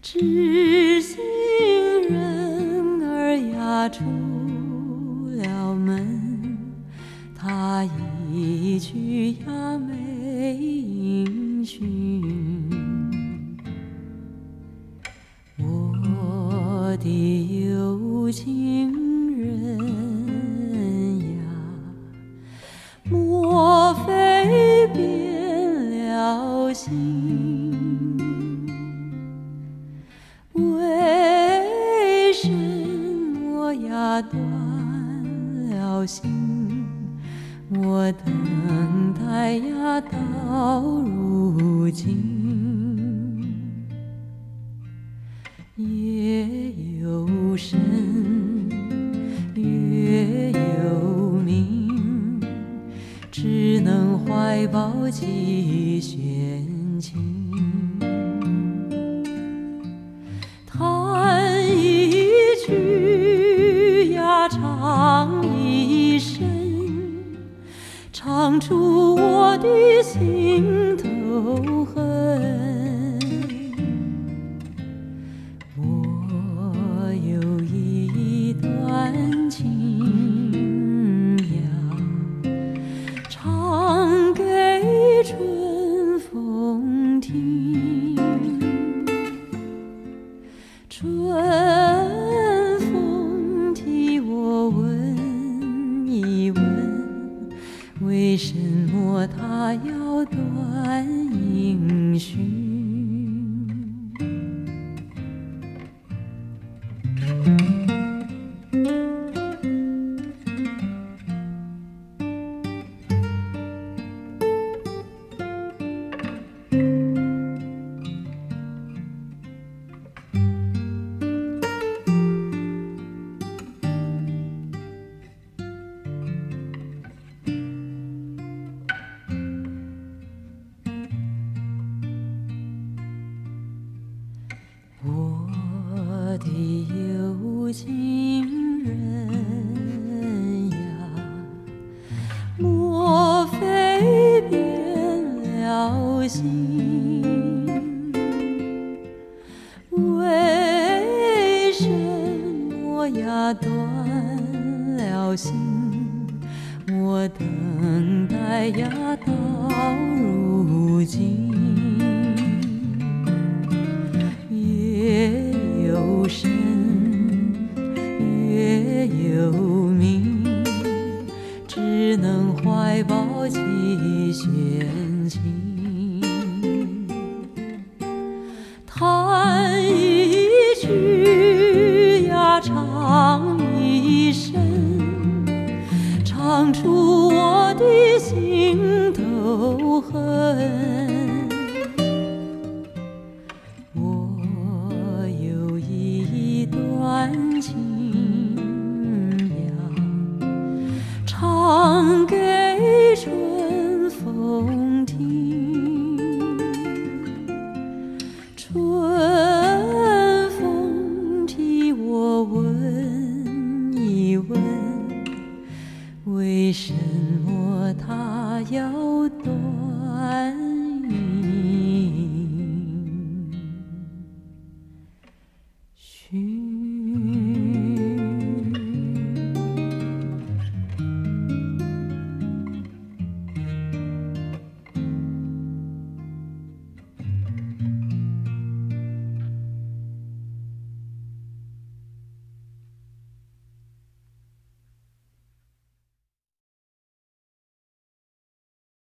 知心人儿呀出了门，他一去呀没音讯。我的有情人呀，莫非变了心？为什么呀断了心？我等待呀到如今，夜有深，月有明，只能怀抱几弦琴。弹一曲呀唱一声，唱出我的心头恨。我有一段情呀，唱给春风听。春风替我问一问，为什么他要断音讯？我的有情人呀，莫非变了心？为什么呀断了心？我等待呀到如今。夜有深，月有明，只能怀抱几弦琴。弹一曲呀唱一声，唱出我的心头恨。段情呀，唱给春风听。春风替我问一问，为什么他要断音？